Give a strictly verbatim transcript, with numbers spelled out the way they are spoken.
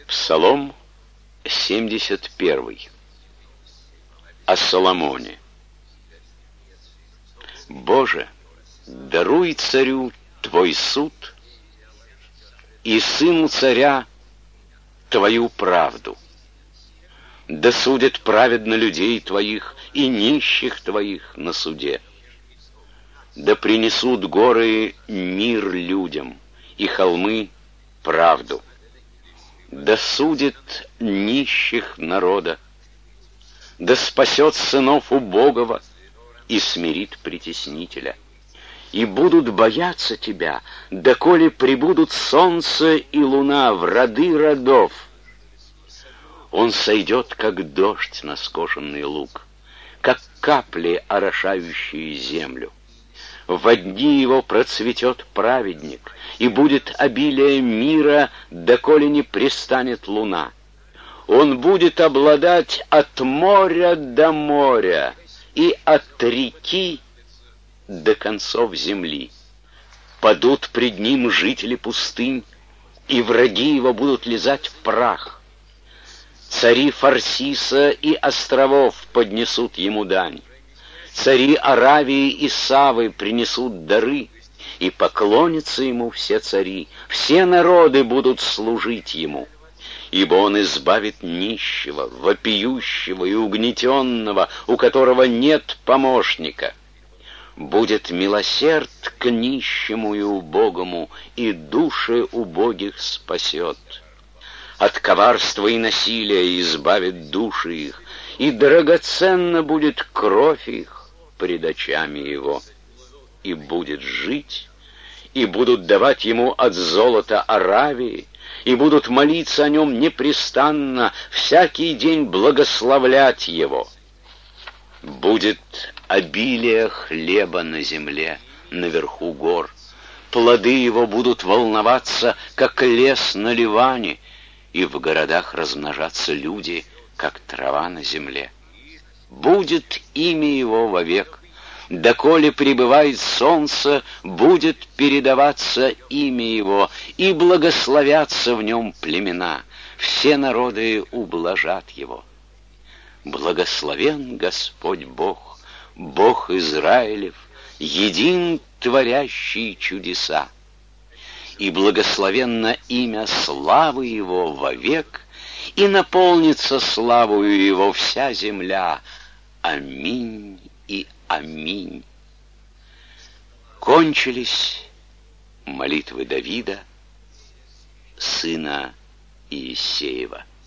Псалом семьдесят первый. О Соломоне. Боже, даруй царю Твой суд и сыну царя Твою правду. Да судят праведно людей Твоих и нищих Твоих на суде. Да принесут горы мир людям, и холмы правду. Да судит нищих народа, да спасет сынов убогого и смирит притеснителя. И будут бояться Тебя, доколе прибудут солнце и луна в роды родов. Он сойдет, как дождь на скошенный луг, как капли, орошающие землю. Во дни его процветет праведник, и будет обилие мира, доколе не пристанет луна. Он будет обладать от моря до моря и от реки до концов земли. Падут пред ним жители пустынь, и враги его будут лизать в прах. Цари Фарсиса и островов поднесут ему дань. Цари Аравии и Савы принесут дары, и поклонятся ему все цари, все народы будут служить ему. Ибо он избавит нищего, вопиющего и угнетенного, у которого нет помощника. Будет милосерд к нищему и убогому, и души убогих спасет. От коварства и насилия избавит души их, и драгоценна будет кровь их пред очами его. И будет жить, и будут давать ему от золота Аравии, и будут молиться о нем непрестанно, всякий день благословлять его. Будет обилие хлеба на земле, наверху гор. Плоды его будут волноваться, как лес на Ливане, и в городах размножаться люди, как трава на земле. Будет имя его вовек. Доколе пребывает солнце, будет передаваться имя его, и благословятся в нем племена. Все народы ублажат его. Благословен Господь Бог, Бог Израилев, един творящий чудеса. И благословенно имя славы его вовек, и наполнится славою его вся земля. Аминь и аминь. Кончились молитвы Давида, сына Иессеева.